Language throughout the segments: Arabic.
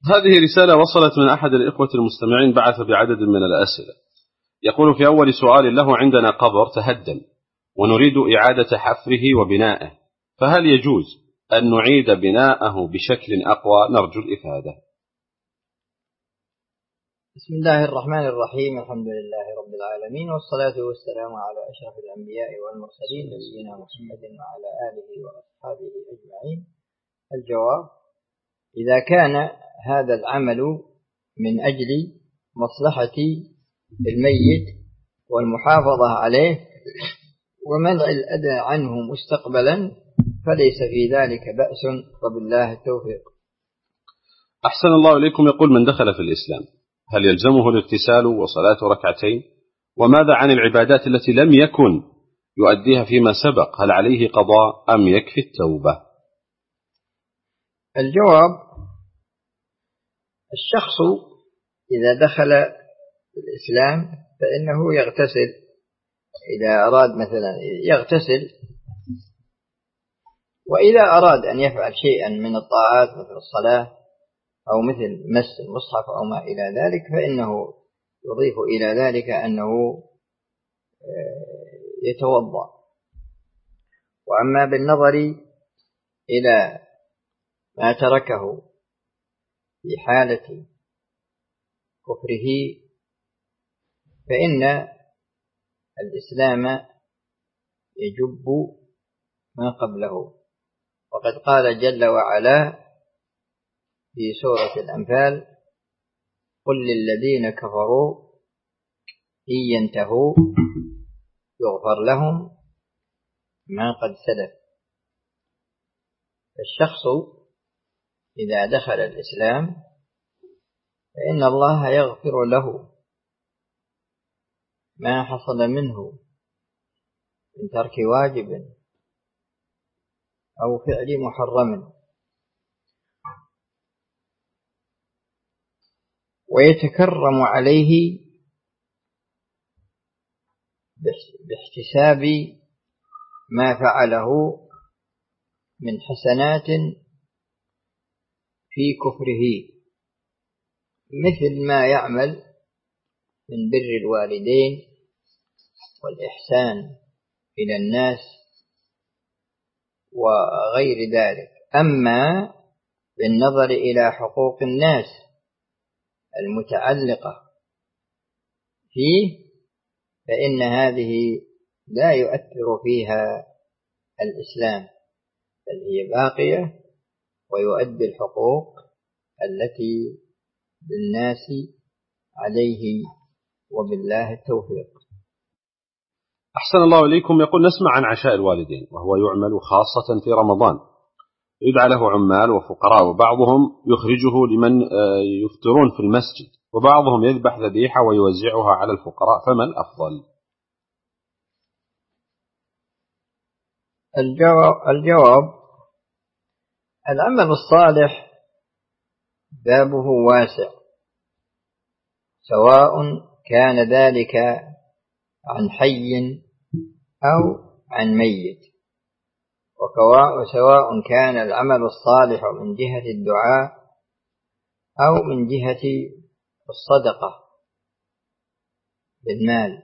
هذه رسالة وصلت من أحد الإخوة المستمعين، بعث بعدد من الأسئلة. يقول في أول سؤال له: عندنا قبر تهدم ونريد إعادة حفره وبنائه، فهل يجوز أن نعيد بناءه بشكل أقوى؟ نرجو الإفادة. بسم الله الرحمن الرحيم، الحمد لله رب العالمين، والصلاة والسلام على أشرف الأنبياء والمرسلين نبينا محمد وعلى آله وأصحابه أجمعين. الجواب: إذا كان هذا العمل من أجل مصلحة الميت والمحافظة عليه ومنع الأذى عنه مستقبلا فليس في ذلك بأس، وبالله التوفيق. أحسن الله إليكم. يقول: من دخل في الإسلام هل يلزمه الاغتسال وصلاة ركعتين؟ وماذا عن العبادات التي لم يكن يؤديها فيما سبق؟ هل عليه قضاء أم يكفي التوبة؟ الجواب: الشخص إذا دخل في الإسلام فإنه يغتسل، إذا أراد مثلا يغتسل، وإذا أراد أن يفعل شيئا من الطاعات مثل الصلاة أو مثل مس المصحف أو ما إلى ذلك فإنه يضيف إلى ذلك أنه يتوضأ. وأما بالنظر إلى ما تركه في حالة كفره فإن الإسلام يجب ما قبله، وقد قال جل وعلا في سورة الأنفال: قل للذين كفروا إن ينتهوا يغفر لهم ما قد سلف. الشخص إذا دخل الإسلام فإن الله يغفر له ما حصل منه من ترك واجب أو فعل محرم، ويتكرم عليه باحتساب ما فعله من حسنات في كفره، مثل ما يعمل من بر الوالدين والإحسان إلى الناس وغير ذلك. أما بالنظر إلى حقوق الناس المتعلقة فيه فإن هذه لا يؤثر فيها الإسلام، بل هي باقية ويؤدي الحقوق التي بالناس عليه، وبالله التوفيق. أحسن الله إليكم. يقول: نسمع عن عشاء الوالدين وهو يعمل خاصة في رمضان، يدعى له عمال وفقراء، وبعضهم يخرجه لمن يفطرون في المسجد، وبعضهم يذبح ذبيحة ويوزعها على الفقراء، فما الأفضل؟ الجواب: العمل الصالح بابه واسع، سواء كان ذلك عن حي أو عن ميت، وسواء كان العمل الصالح من جهة الدعاء أو من جهة الصدقة بالمال.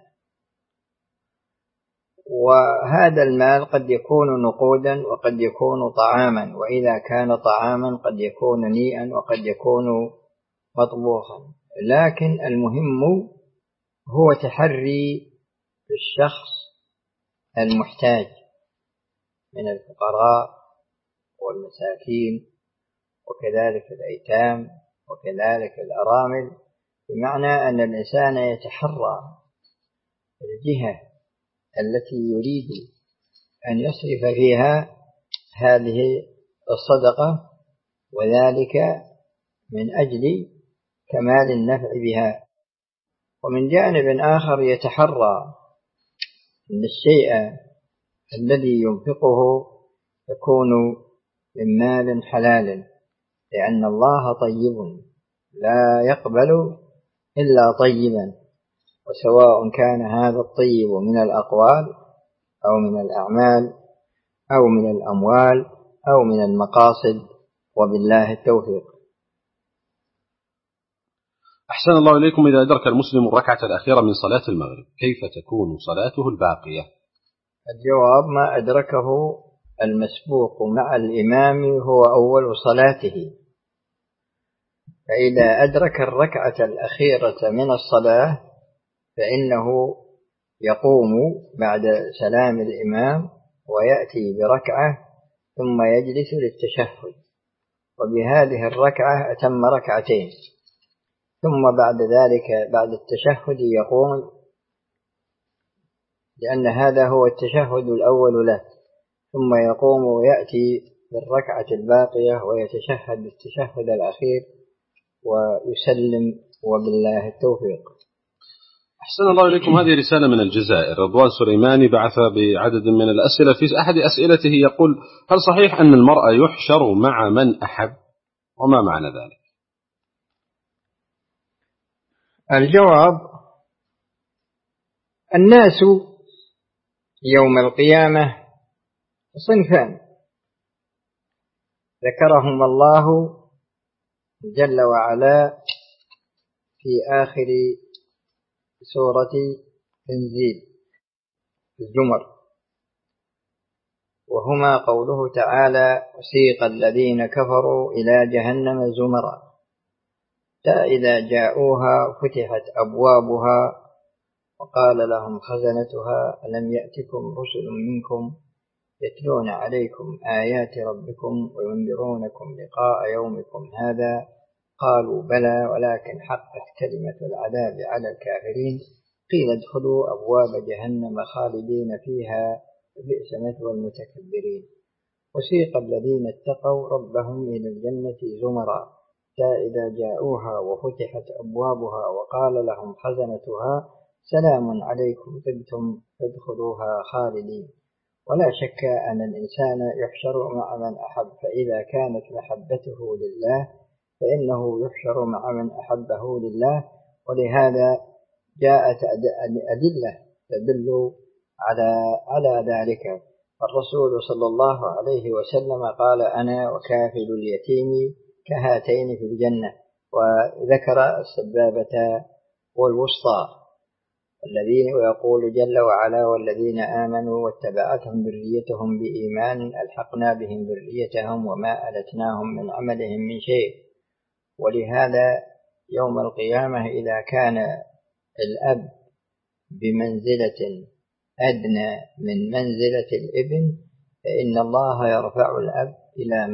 وهذا المال قد يكون نقودا وقد يكون طعاما، وإذا كان طعاما قد يكون نيئا وقد يكون مطبوخا، لكن المهم هو تحري الشخص المحتاج من الفقراء والمساكين وكذلك الأيتام وكذلك الأرامل، بمعنى أن الإنسان يتحرى الجهة التي يريد أن يصرف فيها هذه الصدقة، وذلك من أجل كمال النفع بها. ومن جانب آخر يتحرى أن الشيء الذي ينفقه يكون من مال حلال، لأن الله طيب لا يقبل إلا طيبا، وسواء كان هذا الطيب من الأقوال أو من الأعمال أو من الأموال أو من المقاصد، وبالله التوفيق. أحسن الله إليكم. إذا أدرك المسلم الركعة الأخيرة من صلاة المغرب كيف تكون صلاته الباقية؟ الجواب: ما أدركه المسبوق مع الإمام هو أول صلاته، فإذا أدرك الركعة الأخيرة من الصلاة فإنه يقوم بعد سلام الإمام ويأتي بركعة ثم يجلس للتشهد، وبهذه الركعة أتم ركعتين، ثم بعد ذلك بعد التشهد يقوم، لأن هذا هو التشهد الأول له، ثم يقوم ويأتي بالركعة الباقية ويتشهد التشهد الأخير ويسلم، وبالله التوفيق. أحسن الله إليكم. هذه رسالة من الجزائر. رضوان سليماني بعث بعدد من الأسئلة. في أحد أسئلته يقول: هل صحيح أن المرأة يحشر مع من أحب؟ وما معنى ذلك؟ الجواب: الناس يوم القيامة صنفان ذكرهم الله جل وعلا في آخر سورة تنزيل الزمر، وهما قوله تعالى: وسيق الذين كفروا إلى جهنم زمرا إذا جاءوها فتحت أبوابها وقال لهم خزنتها ألم يأتكم رسل منكم يتلون عليكم آيات ربكم وينذرونكم لقاء يومكم هذا قالوا بلى ولكن حقت كلمة العذاب على الكافرين قيل ادخلوا أبواب جهنم خالدين فيها بئس مثوى المتكبرين. وسيق الذين اتقوا ربهم إلى الجنة زمرا إذا جاءوها وفتحت أبوابها وقال لهم خزنتها سلام عليكم طبتم فادخلوها خالدين. ولا شك أن الإنسان يحشر مع من أحب، فإذا كانت محبته لله فإنه يحشر مع من أحبه لله، ولهذا جاءت أدلة تدل على ذلك. الرسول صلى الله عليه وسلم قال: أنا وكافل اليتيم كهاتين في الجنة، وذكر السبابة والوسطى، الذين ويقول جل وعلا: والذين آمنوا واتبعتهم ذريتهم بإيمان ألحقنا بهم ذريتهم وما ألتناهم من عملهم من شيء. ولهذا يوم القيامة إذا كان الأب بمنزلة أدنى من منزلة الابن فإن الله يرفع الأب إلى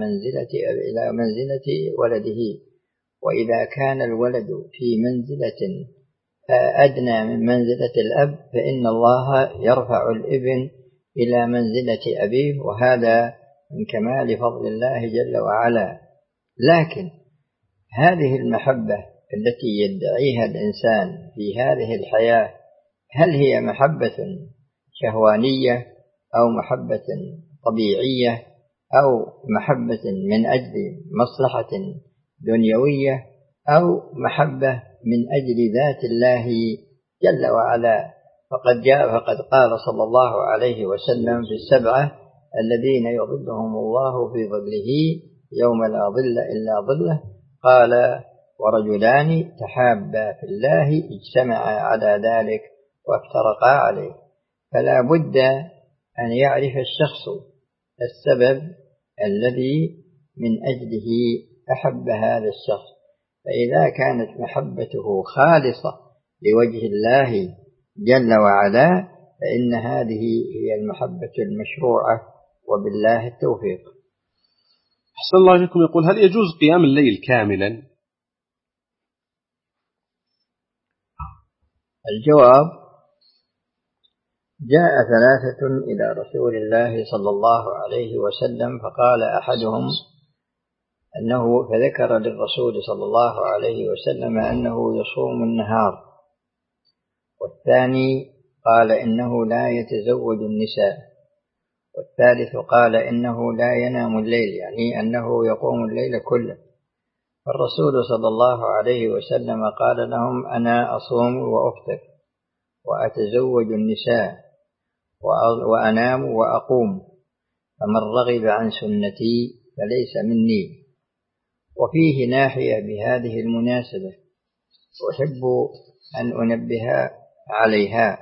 منزلة ولده، وإذا كان الولد في منزلة أدنى من منزلة الأب فإن الله يرفع الابن إلى منزلة أبيه، وهذا من كمال فضل الله جل وعلا. لكن هذه المحبة التي يدعيها الإنسان في هذه الحياة هل هي محبة شهوانية أو محبة طبيعية أو محبة من أجل مصلحة دنيوية أو محبة من أجل ذات الله جل وعلا؟ فقد قال صلى الله عليه وسلم في السبعة الذين يظلهم الله في ظله يوم لا ظل إلا ظله، قال: ورجلان تحابا في الله اجتمعا على ذلك وافترقا عليه. فلا بد أن يعرف الشخص السبب الذي من أجله أحب هذا الشخص، فإذا كانت محبته خالصة لوجه الله جل وعلا فإن هذه هي المحبة المشروعة، وبالله التوفيق. أحسن الله إليكم. يقول: هل يجوز قيام الليل كاملا؟ الجواب: جاء ثلاثة إلى رسول الله صلى الله عليه وسلم فقال أحدهم فذكر للرسول صلى الله عليه وسلم أنه يصوم النهار، والثاني قال إنه لا يتزوج النساء، والثالث قال إنه لا ينام الليل، يعني أنه يقوم الليل كله. فالرسول صلى الله عليه وسلم قال لهم: أنا أصوم وأفطر وأتزوج النساء وأنام وأقوم، فمن رغب عن سنتي فليس مني. وفيه ناحية بهذه المناسبة، أحب أن أنبه عليها.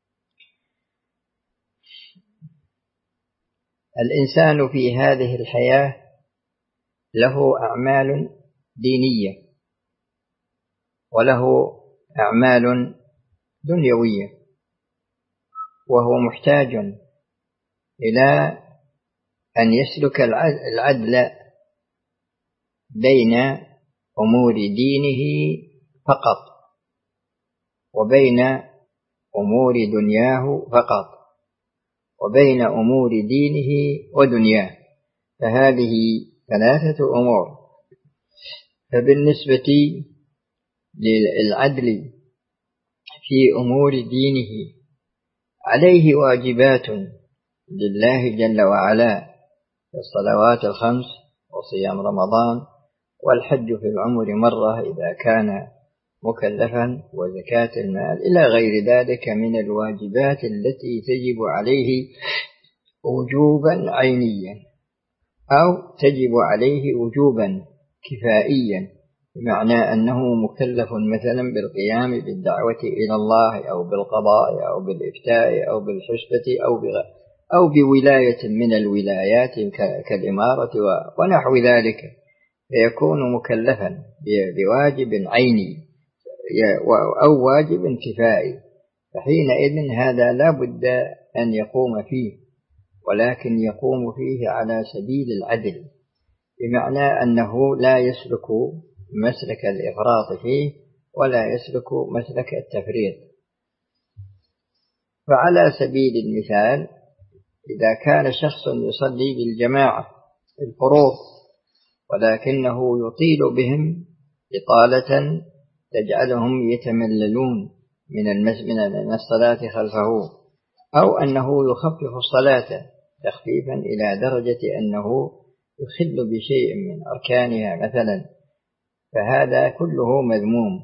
الإنسان في هذه الحياة له أعمال دينية وله أعمال دنيوية، وهو محتاج إلى أن يسلك العدل بين أمور دينه فقط وبين أمور دنياه فقط وبين أمور دينه ودنياه، فهذه ثلاثة أمور. فبالنسبة للعدل في أمور دينه عليه واجبات لله جل وعلا كالصلوات الخمس وصيام رمضان والحج في العمر مرة إذا كان مكلفا وزكاة المال إلى غير ذلك من الواجبات التي تجب عليه وجوبا عينيا أو تجب عليه وجوبا كفائيا، بمعنى أنه مكلف مثلا بالقيام بالدعوة إلى الله أو بالقضاء أو بالإفتاء أو بالحسبة أو بولاية من الولايات كالإمارة ونحو ذلك، فيكون مكلفا بواجب عيني أو واجب كفائي، فحينئذ هذا لا بد أن يقوم فيه، ولكن يقوم فيه على سبيل العدل، بمعنى أنه لا يسلك مسلك الإفراط فيه ولا يسلك مسلك التفريط. فعلى سبيل المثال إذا كان شخص يصلي بالجماعة الفروض ولكنه يطيل بهم إطالة تجعلهم يتمللون من الصلاة خلفه، أو أنه يخفف الصلاة تخفيفا إلى درجة أنه يخل بشيء من أركانها مثلا، فهذا كله مذموم.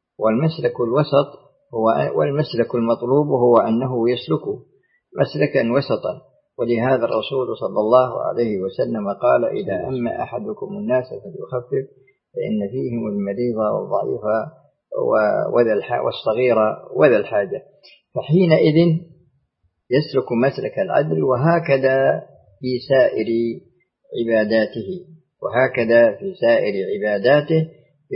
والمسلك المطلوب هو أنه يسلك مسلكا وسطا، ولهذا الرسول صلى الله عليه وسلم قال إذا أما أحدكم الناس فليخفف فإن فيهم المريض والضعيف والصغير وذا الحاجة، فحينئذ يسلك مسلك العدل. وهكذا في سائر عباداته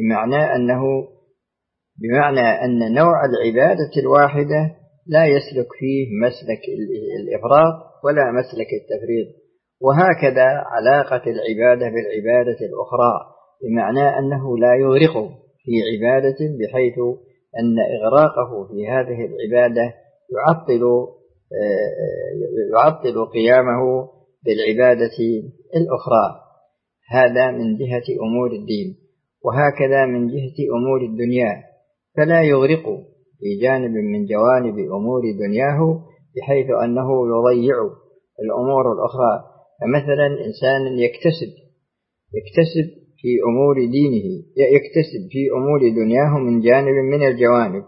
بمعنى أن نوع العبادة الواحدة لا يسلك فيه مسلك الإفراط ولا مسلك التفريط. وهكذا علاقة العبادة بالعبادة الأخرى، بمعنى أنه لا يغرق في عبادة بحيث أن إغراقه في هذه العبادة يعطل قيامه بالعبادة الأخرى. هذا من جهة أمور الدين. وهكذا من جهة أمور الدنيا، فلا يغرق في جانب من جوانب أمور دنياه بحيث أنه يضيع الأمور الأخرى. فمثلا إنسان يكتسب في أمور دينه، يكتسب في أمور دنياه من جانب من الجوانب،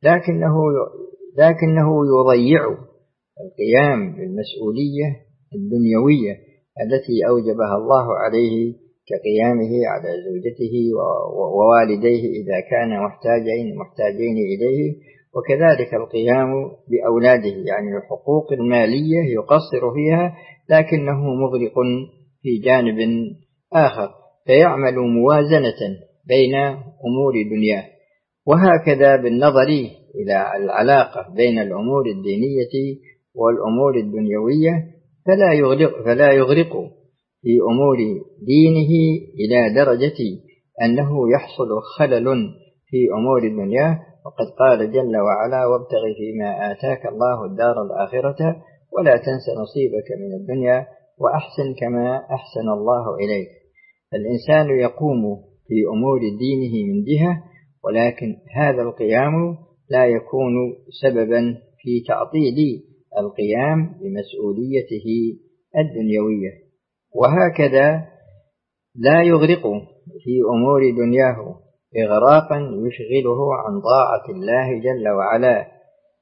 لكنه يضيع القيام بالمسؤولية الدنيوية التي أوجبها الله عليه كقيامه على زوجته ووالديه إذا كان محتاجين إليه، وكذلك القيام بأولاده، يعني الحقوق المالية يقصر فيها لكنه مغرق في جانب آخر، فيعمل موازنة بين أمور دنياه. وهكذا بالنظر إلى العلاقة بين الأمور الدينية والأمور الدنيوية فلا يغرق في أمور دينه إلى درجة أنه يحصل خلل في أمور الدنيا. وقد قال جل وعلا وابتغ فيما آتاك الله الدار الآخرة ولا تنس نصيبك من الدنيا وأحسن كما أحسن الله إليك. الإنسان يقوم في أمور دينه من جهة، ولكن هذا القيام لا يكون سببا في تعطيل القيام بمسؤوليته الدنيوية. وهكذا لا يغرق في أمور دنياه إغراقا يشغله عن طاعة الله جل وعلا،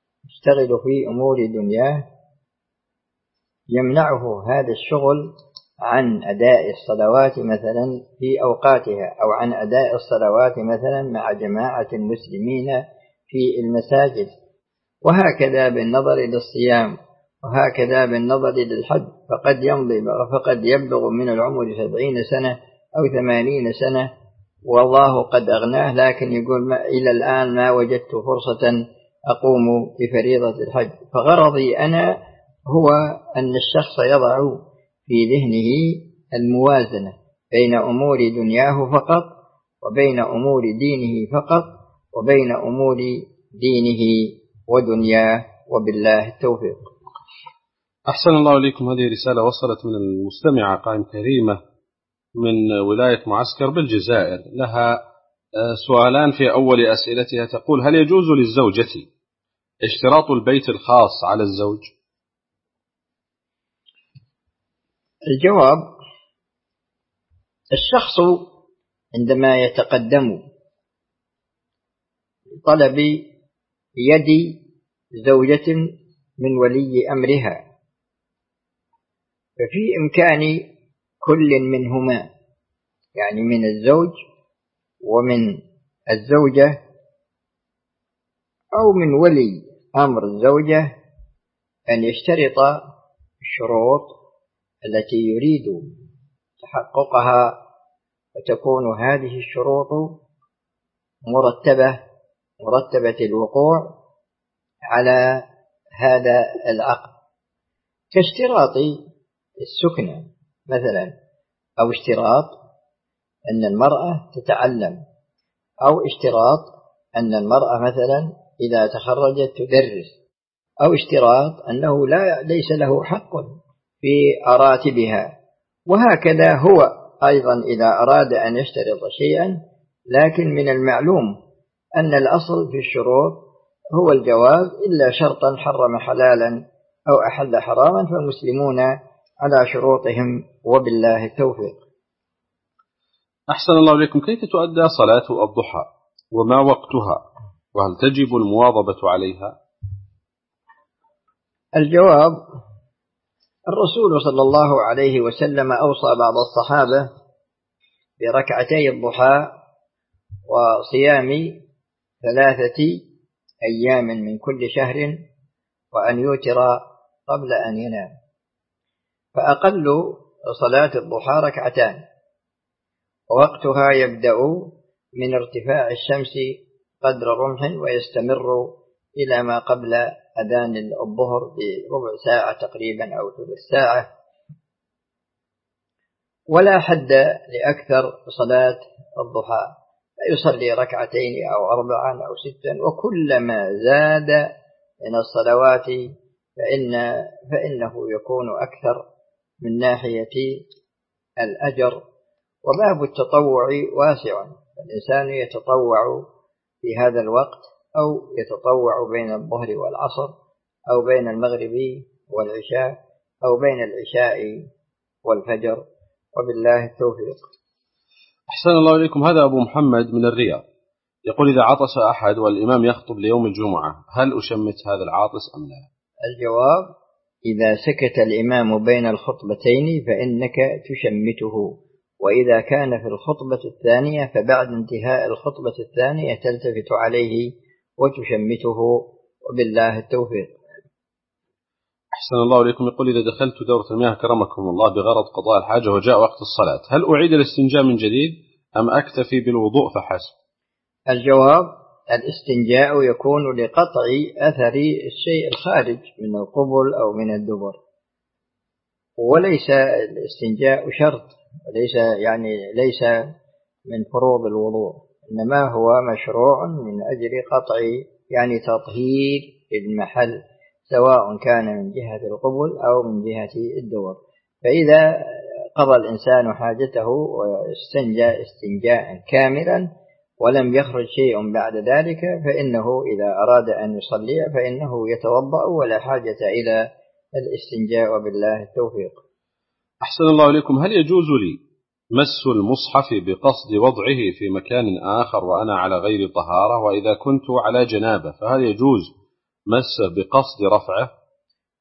يشتغل في أمور دنياه يمنعه هذا الشغل عن أداء الصلوات مثلا في أوقاتها، أو عن أداء الصلوات مثلا مع جماعة المسلمين في المساجد، وهكذا بالنظر للصيام، وهكذا بالنظر للحج. فقد يبلغ من العمر 70 سنة أو 80 سنة والله قد أغناه، لكن يقول إلى الآن ما وجدت فرصة أقوم بفريضة الحج. فغرضي أنا هو أن الشخص يضع في ذهنه الموازنة بين أمور دنياه فقط وبين أمور دينه فقط، وبين أمور دينه ودنياه، وبالله التوفيق. أحسن الله إليكم. هذه رسالة وصلت من المستمعة قائم كريمة من ولاية معسكر بالجزائر، لها سؤالان في أول أسئلتها. تقول: هل يجوز للزوجة اشتراط البيت الخاص على الزوج؟ الجواب: الشخص عندما يتقدم طلب يد زوجة من ولي أمرها، ففي إمكان كل منهما، يعني من الزوج ومن الزوجة أو من ولي أمر الزوجة، أن يشترط الشروط التي يريد تحققها، وتكون هذه الشروط مرتبة الوقوع على هذا العقد، كاشتراط السكنة مثلا، أو اشتراط أن المرأة تتعلم، أو اشتراط أن المرأة مثلا إذا تخرجت تدرس، أو اشتراط أنه ليس له حق في راتبها. وهكذا هو أيضا إذا أراد أن يشترط شيئا، لكن من المعلوم أن الأصل في الشروط هو الجواز، إلا شرطا حرم حلالا أو أحل حراما، فالمسلمون على شروطهم، وبالله التوفيق. أحسن الله إليكم. كيف تؤدى صلاة الضحى وما وقتها، وهل تجب المواظبة عليها؟ الجواب: الرسول صلى الله عليه وسلم أوصى بعض الصحابة بركعتي الضحى وصيام 3 أيام من كل شهر، وأن يوتر قبل أن ينام. فأقل صلاة الضحى 2 ركعتان، ووقتها يبدأ من ارتفاع الشمس قدر رمح، ويستمر إلى ما قبل أذان الظهر بربع ساعة تقريبا أو ثلث ساعة، ولا حد لأكثر صلاة الضحى، فيصلي 2 ركعتين أو 4 أو 6، وكلما زاد من الصلوات فإنه يكون أكثر من ناحية الأجر. وباب التطوع واسع، الإنسان يتطوع في هذا الوقت، أو يتطوع بين الظهر والعصر، أو بين المغرب والعشاء، أو بين العشاء والفجر، وبالله التوفيق. أحسن الله إليكم. هذا أبو محمد من الرياض، يقول: إذا عطس أحد والإمام يخطب ليوم الجمعة، هل أشمت هذا العاطس أم لا؟ الجواب: إذا سكت الإمام بين الخطبتين فإنك تشمته، وإذا كان في الخطبة الثانية فبعد انتهاء الخطبة الثانية تلتفت عليه وتشمته، وبالله التوفيق. أحسن الله إليكم. يقول: إذا دخلت دورة المياه كرمكم الله بغرض قضاء الحاجة وجاء وقت الصلاة، هل أعيد الاستنجاء من جديد أم أكتفي بالوضوء فحسب؟ الجواب: الاستنجاء يكون لقطع أثر الشيء الخارج من القبل أو من الدبر، وليس الاستنجاء شرط، ليس من فروض الوضوء، إنما هو مشروع من أجل قطع تطهير المحل، سواء كان من جهة القبل أو من جهة الدبر. فإذا قضى الإنسان حاجته واستنجى استنجاء كاملا ولم يخرج شيء بعد ذلك، فإنه إذا أراد أن يصلي فإنه يتوضأ، ولا حاجة إلى الاستنجاء، وبالله التوفيق. أحسن الله إليكم. هل يجوز لي مس المصحف بقصد وضعه في مكان آخر وأنا على غير طهارة؟ وإذا كنت على جنابة فهل يجوز مس بقصد رفعه؟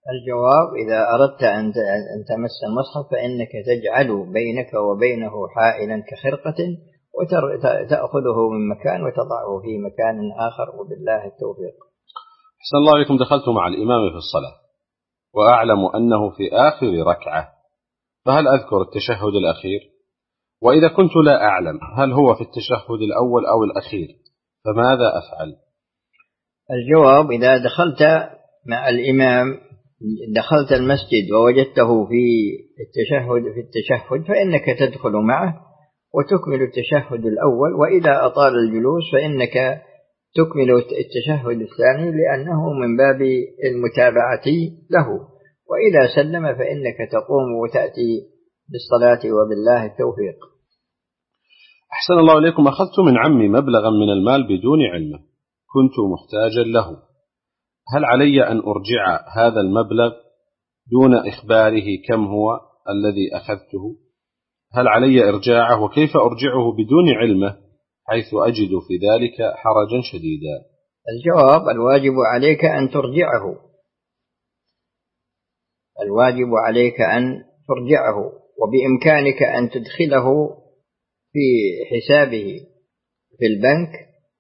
الجواب: إذا أردت أن تمس المصحف فإنك تجعل بينك وبينه حائلا كخرقة، وتأخذه من مكان وتضعه في مكان آخر، وبالله التوفيق. أحسن الله عليكم. دخلت مع الإمام في الصلاة وأعلم أنه في آخر ركعة، فهل أذكر التشهد الأخير؟ وإذا كنت لا أعلم هل هو في التشهد الأول أو الأخير، فماذا أفعل؟ الجواب: إذا دخلت مع الإمام، دخلت المسجد ووجدته في التشهد فإنك تدخل معه وتكمل التشهد الأول، وإذا أطال الجلوس فإنك تكمل التشهد الثاني لأنه من باب المتابعة له، وإذا سلم فإنك تقوم وتأتي بالصلاة، وبالله التوفيق. أحسن الله إليكم. أخذت من عمي مبلغا من المال بدون علمه، كنت محتاجا له، هل علي أن أرجع هذا المبلغ دون إخباره كم هو الذي أخذته؟ هل علي إرجاعه، وكيف أرجعه بدون علمه حيث أجد في ذلك حرجا شديدا؟ الجواب: الواجب عليك أن ترجعه، الواجب عليك أن ترجعه، وبإمكانك أن تدخله في حسابه في البنك،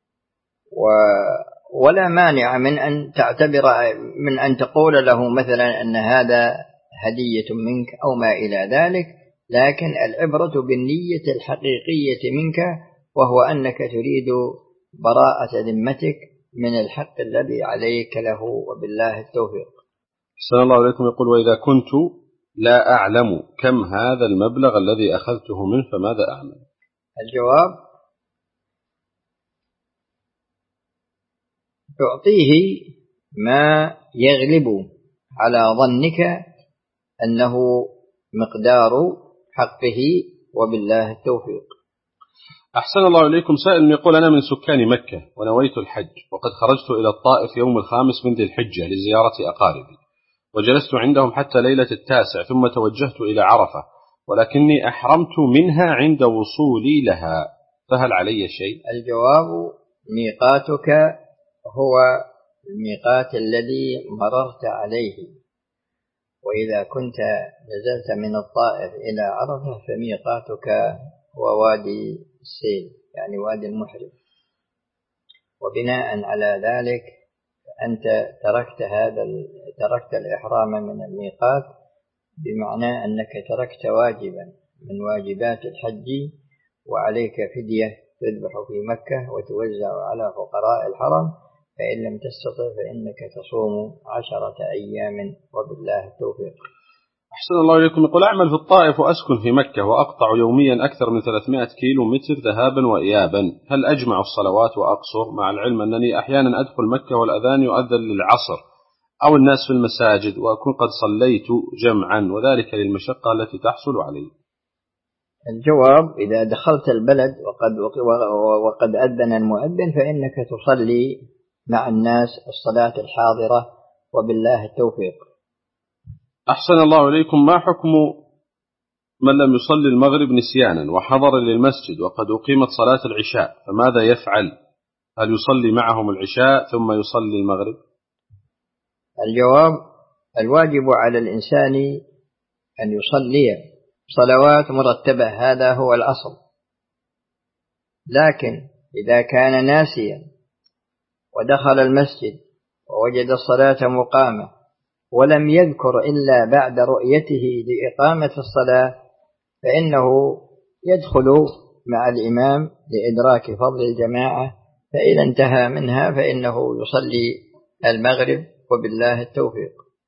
ولا مانع من أن تعتبر من أن تقول له مثلا أن هذا هدية منك أو ما إلى ذلك، لكن العبرة بالنية الحقيقية منك، وهو أنك تريد براءة ذمتك من الحق الذي عليك له، وبالله التوفيق. أحسن الله عليكم. يقول: وإذا كنت لا أعلم كم هذا المبلغ الذي أخذته منه فماذا أعمل؟ الجواب: تعطيه ما يغلب على ظنك أنه مقدار حقه، وبالله التوفيق. أحسن الله إليكم. سائل يقول: أنا من سكان مكة ونويت الحج، وقد خرجت إلى الطائف يوم 5 من ذي الحجة لزيارة أقاربي، وجلست عندهم حتى ليلة 9، ثم توجهت إلى عرفة، ولكني أحرمت منها عند وصولي لها، فهل علي شيء؟ الجواب: ميقاتك هو الميقات الذي مررت عليه، وإذا كنت نزلت من الطائف إلى عرفة فميقاتك هو وادي السيل، يعني وادي المحرم، وبناء على ذلك أنت تركت الإحرام من الميقات، بمعنى أنك تركت واجبا من واجبات الحج، وعليك فدية تذبح في مكة وتوزع على فقراء الحرم، فإن لم تستطع فإنك تصوم 10 أيام، وبالله التوفيق. أحسن الله إليكم. يقول: أعمل في الطائف وأسكن في مكة، وأقطع يوميا أكثر من 300 كيلو متر ذهابا وإيابا، هل أجمع الصلوات وأقصر، مع العلم أنني أحيانا أدخل مكة والأذان يؤذن للعصر أو الناس في المساجد، وأكون قد صليت جمعا، وذلك للمشقة التي تحصل علي؟ الجواب: إذا دخلت البلد وقد أذن المؤذن فإنك تصلي مع الناس الصلاة الحاضرة، وبالله التوفيق. أحسن الله إليكم. ما حكم من لم يصلي المغرب نسيانا وحضر للمسجد وقد أقيمت صلاة العشاء، فماذا يفعل؟ هل يصلي معهم العشاء ثم يصلي المغرب؟ الجواب: الواجب على الإنسان أن يصلي صلوات مرتبة، هذا هو الأصل، لكن إذا كان ناسيا ودخل المسجد ووجد الصلاة مقامة ولم يذكر إلا بعد رؤيته لإقامة الصلاة، فإنه يدخل مع الإمام لإدراك فضل الجماعة، فإذا انتهى منها فإنه يصلي المغرب، وبالله التوفيق.